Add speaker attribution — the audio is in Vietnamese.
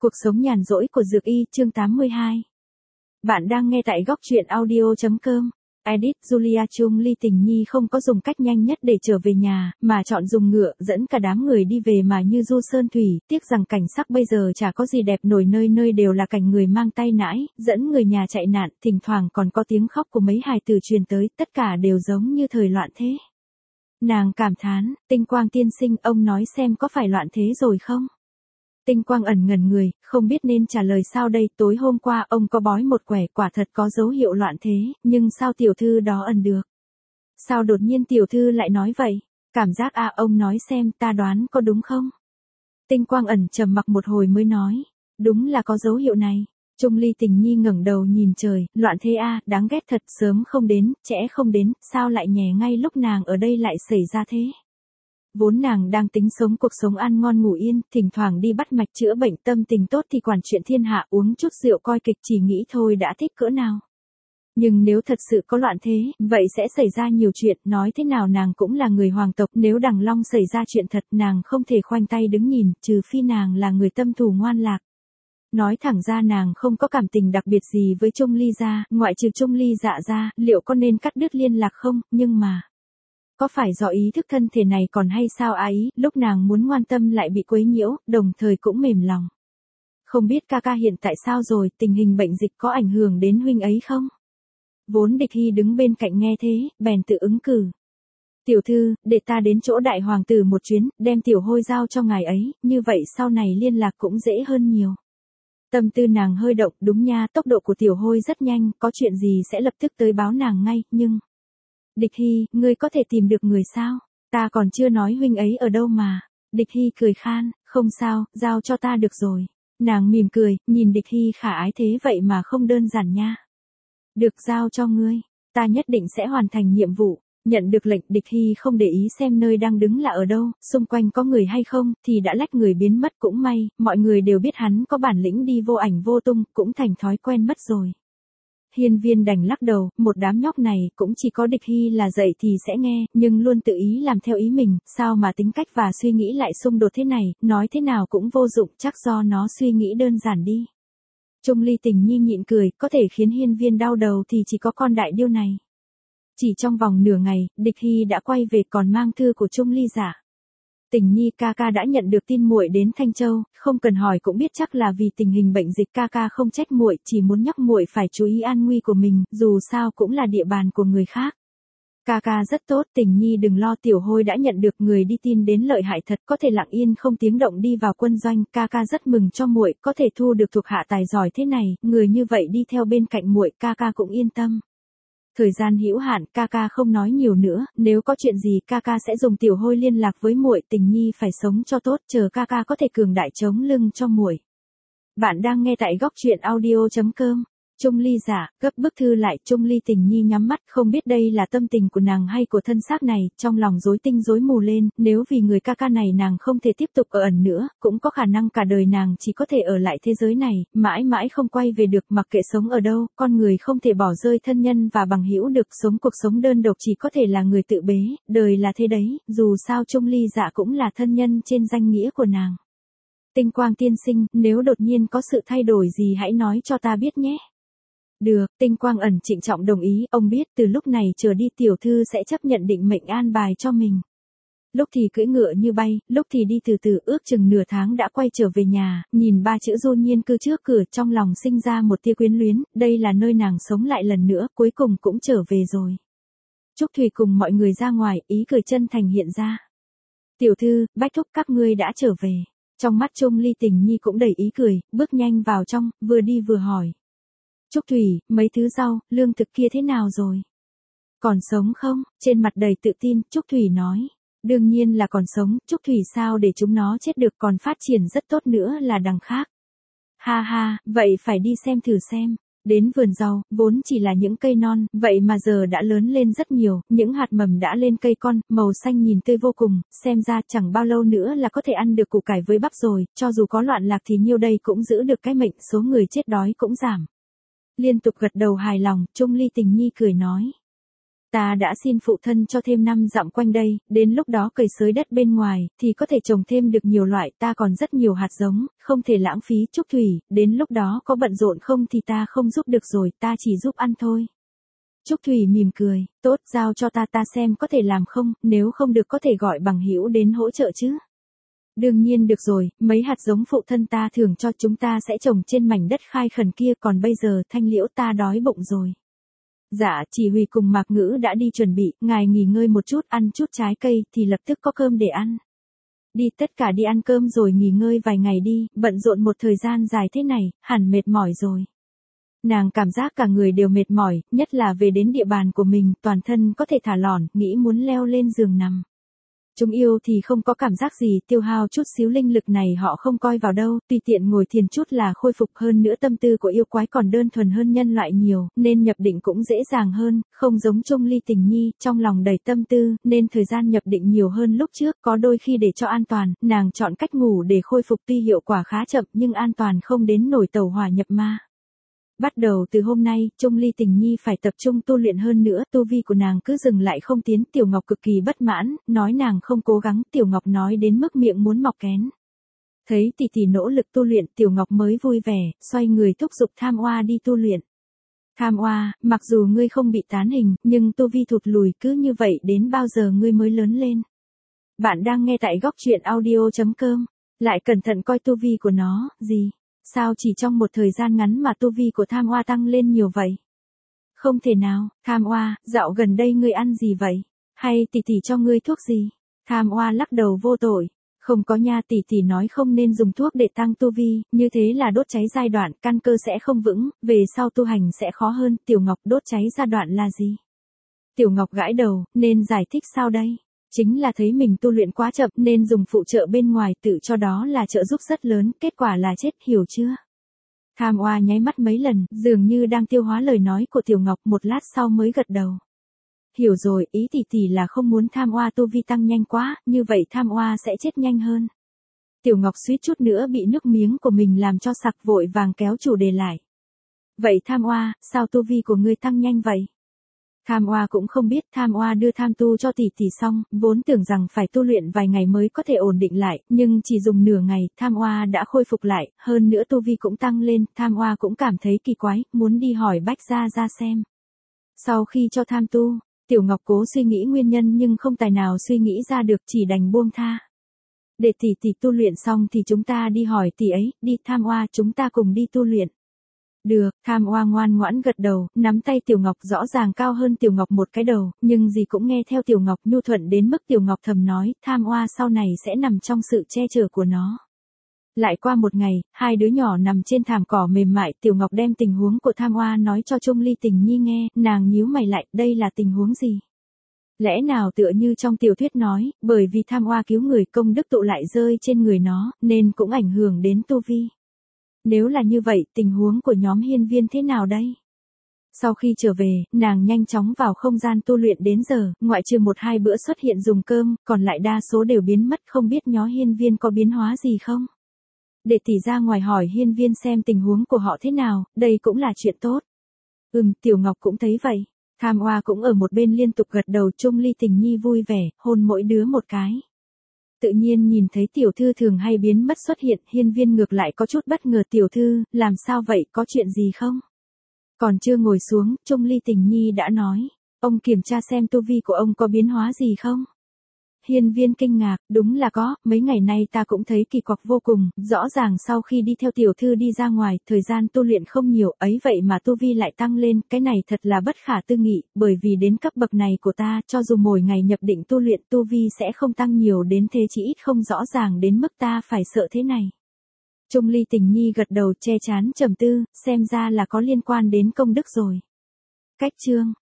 Speaker 1: Cuộc sống nhàn rỗi của Dược Y chương 82. Bạn đang nghe tại góc truyện audio.com. Edit Julia Chung Ly Tình Nhi không có dùng cách nhanh nhất để trở về nhà, mà chọn dùng ngựa dẫn cả đám người đi về mà như du sơn thủy, tiếc rằng cảnh sắc bây giờ chả có gì đẹp nổi, nơi nơi đều là cảnh người mang tay nải, dẫn người nhà chạy nạn, thỉnh thoảng còn có tiếng khóc của mấy hài tử truyền tới, tất cả đều giống như thời loạn thế. Nàng cảm thán, Tinh Quang tiên sinh, ông nói xem có phải loạn thế rồi không? Tinh Quang ẩn ngẩn người, không biết nên trả lời sao đây. Tối hôm qua ông có bói một quẻ, quả thật có dấu hiệu loạn thế, nhưng sao tiểu thư đó ẩn được? Sao đột nhiên tiểu thư lại nói vậy? Cảm giác ông nói xem ta đoán có đúng không? Tinh Quang ẩn trầm mặc một hồi mới nói, đúng là có dấu hiệu này. Chung Ly Tình Nhi ngẩng đầu nhìn trời, loạn thế đáng ghét thật, sớm không đến, trễ không đến, sao lại nhè ngay lúc nàng ở đây lại xảy ra thế? Vốn nàng đang tính sống cuộc sống ăn ngon ngủ yên, thỉnh thoảng đi bắt mạch chữa bệnh, tâm tình tốt thì quản chuyện thiên hạ, uống chút rượu coi kịch, chỉ nghĩ thôi đã thích cỡ nào. Nhưng nếu thật sự có loạn thế, vậy sẽ xảy ra nhiều chuyện, nói thế nào nàng cũng là người hoàng tộc, nếu Đằng Long xảy ra chuyện thật nàng không thể khoanh tay đứng nhìn, trừ phi nàng là người tâm thù ngoan lạc. Nói thẳng ra nàng không có cảm tình đặc biệt gì với Chung Ly gia, ngoại trừ Chung Ly Dạ ra, liệu có nên cắt đứt liên lạc không, nhưng mà... Có phải do ý thức thân thể này còn hay sao ý, lúc nàng muốn ngoan tâm lại bị quấy nhiễu, đồng thời cũng mềm lòng. Không biết ca ca hiện tại sao rồi, tình hình bệnh dịch có ảnh hưởng đến huynh ấy không? Vốn Địch Hy đứng bên cạnh nghe thế, bèn tự ứng cử. Tiểu thư, để ta đến chỗ đại hoàng tử một chuyến, đem tiểu hôi giao cho ngài ấy, như vậy sau này liên lạc cũng dễ hơn nhiều. Tâm tư nàng hơi động, đúng nha, tốc độ của tiểu hôi rất nhanh, có chuyện gì sẽ lập tức tới báo nàng ngay, nhưng... Địch Hy, ngươi có thể tìm được người sao? Ta còn chưa nói huynh ấy ở đâu mà. Địch Hy cười khan, không sao, giao cho ta được rồi. Nàng mỉm cười, nhìn Địch Hy khả ái thế vậy mà không đơn giản nha. Được, giao cho ngươi, ta nhất định sẽ hoàn thành nhiệm vụ. Nhận được lệnh, Địch Hy không để ý xem nơi đang đứng là ở đâu, xung quanh có người hay không, thì đã lách người biến mất. Cũng may, mọi người đều biết hắn có bản lĩnh đi vô ảnh vô tung, cũng thành thói quen mất rồi. Hiên Viên đành lắc đầu, một đám nhóc này cũng chỉ có Địch Hy là dạy thì sẽ nghe, nhưng luôn tự ý làm theo ý mình, sao mà tính cách và suy nghĩ lại xung đột thế này, nói thế nào cũng vô dụng, chắc do nó suy nghĩ đơn giản đi. Chung Ly Tình Nhi nhịn cười, có thể khiến Hiên Viên đau đầu thì chỉ có con đại điêu này. Chỉ trong vòng nửa ngày, Địch Hy đã quay về còn mang thư của Chung Ly Dạ. Tình Nhi ca ca đã nhận được tin muội đến Thanh Châu, không cần hỏi cũng biết chắc là vì tình hình bệnh dịch, ca ca không trách muội, chỉ muốn nhắc muội phải chú ý an nguy của mình, dù sao cũng là địa bàn của người khác. Ca ca rất tốt, Tình Nhi đừng lo, tiểu hôi đã nhận được người đi tin đến lợi hại thật, có thể lặng yên không tiếng động đi vào quân doanh, ca ca rất mừng cho muội, có thể thu được thuộc hạ tài giỏi thế này, người như vậy đi theo bên cạnh muội, ca ca cũng yên tâm. Thời gian hữu hạn, ca ca không nói nhiều nữa, nếu có chuyện gì ca ca sẽ dùng tiểu hôi liên lạc với muội, Tình Nhi phải sống cho tốt, chờ ca ca có thể cường đại chống lưng cho muội. Bạn đang nghe tại góc truyện audio.com. Chung Ly Dạ, gấp bức thư lại, Chung Ly Tình Nhi nhắm mắt, không biết đây là tâm tình của nàng hay của thân xác này, trong lòng rối tinh rối mù lên, nếu vì người ca ca này nàng không thể tiếp tục ở ẩn nữa, cũng có khả năng cả đời nàng chỉ có thể ở lại thế giới này, mãi mãi không quay về được, mặc kệ sống ở đâu, con người không thể bỏ rơi thân nhân và bằng hữu được, sống cuộc sống đơn độc chỉ có thể là người tự bế, đời là thế đấy, dù sao Chung Ly Dạ cũng là thân nhân trên danh nghĩa của nàng. Tinh Quang tiên sinh, nếu đột nhiên có sự thay đổi gì hãy nói cho ta biết nhé. Được, Tinh Quang ẩn trịnh trọng đồng ý, ông biết từ lúc này trở đi tiểu thư sẽ chấp nhận định mệnh an bài cho mình. Lúc thì cưỡi ngựa như bay, lúc thì đi từ từ, ước chừng nửa tháng đã quay trở về nhà, nhìn ba chữ Du Nhiên cư trước cửa, trong lòng sinh ra một tia quyến luyến, đây là nơi nàng sống lại lần nữa, cuối cùng cũng trở về rồi. Trúc Thủy cùng mọi người ra ngoài, ý cười chân thành hiện ra. Tiểu thư, Bách thúc các ngươi đã trở về. Trong mắt Chung Ly Tình Nhi cũng đầy ý cười, bước nhanh vào trong, vừa đi vừa hỏi. Trúc Thủy, mấy thứ rau, lương thực kia thế nào rồi? Còn sống không? Trên mặt đầy tự tin, Trúc Thủy nói. Đương nhiên là còn sống, Trúc Thủy sao để chúng nó chết được, còn phát triển rất tốt nữa là đằng khác. Ha ha, vậy phải đi xem thử xem. Đến vườn rau, vốn chỉ là những cây non, vậy mà giờ đã lớn lên rất nhiều, những hạt mầm đã lên cây con, màu xanh nhìn tươi vô cùng, xem ra chẳng bao lâu nữa là có thể ăn được củ cải với bắp rồi, cho dù có loạn lạc thì nhiêu đây cũng giữ được cái mệnh, số người chết đói cũng giảm. Liên tục gật đầu hài lòng, Chung Ly Tình Nhi cười nói. ta đã xin phụ thân cho thêm 5 dặm quanh đây, đến lúc đó cày xới đất bên ngoài, thì có thể trồng thêm được nhiều loại, ta còn rất nhiều hạt giống, không thể lãng phí. Trúc Thủy, đến lúc đó có bận rộn không thì ta không giúp được rồi, ta chỉ giúp ăn thôi. Trúc Thủy mỉm cười, tốt, giao cho ta xem có thể làm không, nếu không được có thể gọi bằng hữu đến hỗ trợ chứ. Đương nhiên được rồi, mấy hạt giống phụ thân ta thường cho chúng ta sẽ trồng trên mảnh đất khai khẩn kia, còn bây giờ Thanh Liễu ta đói bụng rồi. Dạ, chỉ huy cùng Mạc Ngữ đã đi chuẩn bị, ngài nghỉ ngơi một chút, ăn chút trái cây thì lập tức có cơm để ăn. Đi, tất cả đi ăn cơm rồi nghỉ ngơi vài ngày đi, bận rộn một thời gian dài thế này, hẳn mệt mỏi rồi. Nàng cảm giác cả người đều mệt mỏi, nhất là về đến địa bàn của mình, toàn thân có thể thả lỏng, nghĩ muốn leo lên giường nằm. Chúng yêu thì không có cảm giác gì, tiêu hao chút xíu linh lực này họ không coi vào đâu, tùy tiện ngồi thiền chút là khôi phục. Hơn nữa tâm tư của yêu quái còn đơn thuần hơn nhân loại nhiều, nên nhập định cũng dễ dàng hơn, không giống Chung Ly Tình Nhi, trong lòng đầy tâm tư, nên thời gian nhập định nhiều hơn lúc trước, có đôi khi để cho an toàn, nàng chọn cách ngủ để khôi phục, tuy hiệu quả khá chậm nhưng an toàn không đến nổi tẩu hỏa nhập ma. Bắt đầu từ hôm nay, Chung Ly Tình Nhi phải tập trung tu luyện hơn nữa, tu vi của nàng cứ dừng lại không tiến. Tiểu Ngọc cực kỳ bất mãn, nói nàng không cố gắng, Tiểu Ngọc nói đến mức miệng muốn mọc kén. Thấy tỷ tỷ nỗ lực tu luyện, Tiểu Ngọc mới vui vẻ, xoay người thúc giục Tham Oa đi tu luyện. Tham Oa, mặc dù ngươi không bị tán hình, nhưng tu vi thụt lùi, cứ như vậy đến bao giờ ngươi mới lớn lên. Bạn đang nghe tại góc truyện audio.com, lại cẩn thận coi tu vi của nó, gì? Sao chỉ trong một thời gian ngắn mà tu vi của Tham Oa tăng lên nhiều vậy? Không thể nào, Tham Oa, dạo gần đây ngươi ăn gì vậy? Hay tỷ tỷ cho ngươi thuốc gì? Tham Oa lắc đầu vô tội. Không có nha, tỷ tỷ nói không nên dùng thuốc để tăng tu vi, như thế là đốt cháy giai đoạn, căn cơ sẽ không vững, về sau tu hành sẽ khó hơn. Tiểu Ngọc, đốt cháy giai đoạn là gì? Tiểu Ngọc gãi đầu, nên giải thích sao đây? Chính là thấy mình tu luyện quá chậm nên dùng phụ trợ bên ngoài, tự cho đó là trợ giúp rất lớn, kết quả là chết, hiểu chưa? Tham Oa nháy mắt mấy lần, dường như đang tiêu hóa lời nói của Tiểu Ngọc, một lát sau mới gật đầu. Hiểu rồi, ý tỷ tỷ là không muốn Tham Oa tu vi tăng nhanh quá, như vậy Tham Oa sẽ chết nhanh hơn. Tiểu Ngọc suýt chút nữa bị nước miếng của mình làm cho sặc, vội vàng kéo chủ đề lại. Vậy Tham Oa, sao tu vi của ngươi tăng nhanh vậy? Tham Oa cũng không biết. Tham Oa đưa tham tu cho tỷ tỷ xong, vốn tưởng rằng phải tu luyện vài ngày mới có thể ổn định lại, nhưng chỉ dùng nửa ngày, Tham Oa đã khôi phục lại, hơn nữa tu vi cũng tăng lên. Tham Oa cũng cảm thấy kỳ quái, muốn đi hỏi Bách Gia Gia xem. Sau khi cho tham tu, Tiểu Ngọc cố suy nghĩ nguyên nhân nhưng không tài nào suy nghĩ ra được, chỉ đành buông tha. Để tỷ tỷ tu luyện xong thì chúng ta đi hỏi tỷ ấy, đi Tham Oa, chúng ta cùng đi tu luyện. Được, Tham Oa ngoan ngoãn gật đầu, nắm tay Tiểu Ngọc, rõ ràng cao hơn Tiểu Ngọc một cái đầu, nhưng gì cũng nghe theo Tiểu Ngọc, nhu thuận đến mức Tiểu Ngọc thầm nói, Tham Oa sau này sẽ nằm trong sự che chở của nó. Lại qua một ngày, hai đứa nhỏ nằm trên thảm cỏ mềm mại, Tiểu Ngọc đem tình huống của Tham Oa nói cho Chung Ly Tình Nhi nghe, nàng nhíu mày lại, đây là tình huống gì? Lẽ nào tựa như trong tiểu thuyết nói, bởi vì Tham Oa cứu người, công đức tụ lại rơi trên người nó, nên cũng ảnh hưởng đến tu vi. Nếu là như vậy, tình huống của nhóm Hiên Viên thế nào đây? Sau khi trở về, nàng nhanh chóng vào không gian tu luyện đến giờ, ngoại trừ 1-2 bữa xuất hiện dùng cơm, còn lại đa số đều biến mất, không biết nhóm Hiên Viên có biến hóa gì không? Để tỷ ra ngoài hỏi Hiên Viên xem tình huống của họ thế nào, đây cũng là chuyện tốt. Tiểu Ngọc cũng thấy vậy. Tham Oa cũng ở một bên liên tục gật đầu. Chung Ly Tình Nhi vui vẻ, hôn mỗi đứa một cái. Tự nhiên nhìn thấy tiểu thư thường hay biến mất xuất hiện, Hiên Viên ngược lại có chút bất ngờ. Tiểu thư, làm sao vậy, có chuyện gì không? Còn chưa ngồi xuống, Chung Ly Tình Nhi đã nói, ông kiểm tra xem tu vi của ông có biến hóa gì không? Hiên Viên kinh ngạc, đúng là có, mấy ngày nay ta cũng thấy kỳ quặc vô cùng, rõ ràng sau khi đi theo tiểu thư đi ra ngoài, thời gian tu luyện không nhiều, ấy vậy mà tu vi lại tăng lên, cái này thật là bất khả tư nghị, bởi vì đến cấp bậc này của ta, cho dù mỗi ngày nhập định tu luyện tu vi sẽ không tăng nhiều đến thế, chỉ ít không rõ ràng đến mức ta phải sợ thế này. Chung Ly Tình Nhi gật đầu, che chán trầm tư, xem ra là có liên quan đến công đức rồi. Cách chương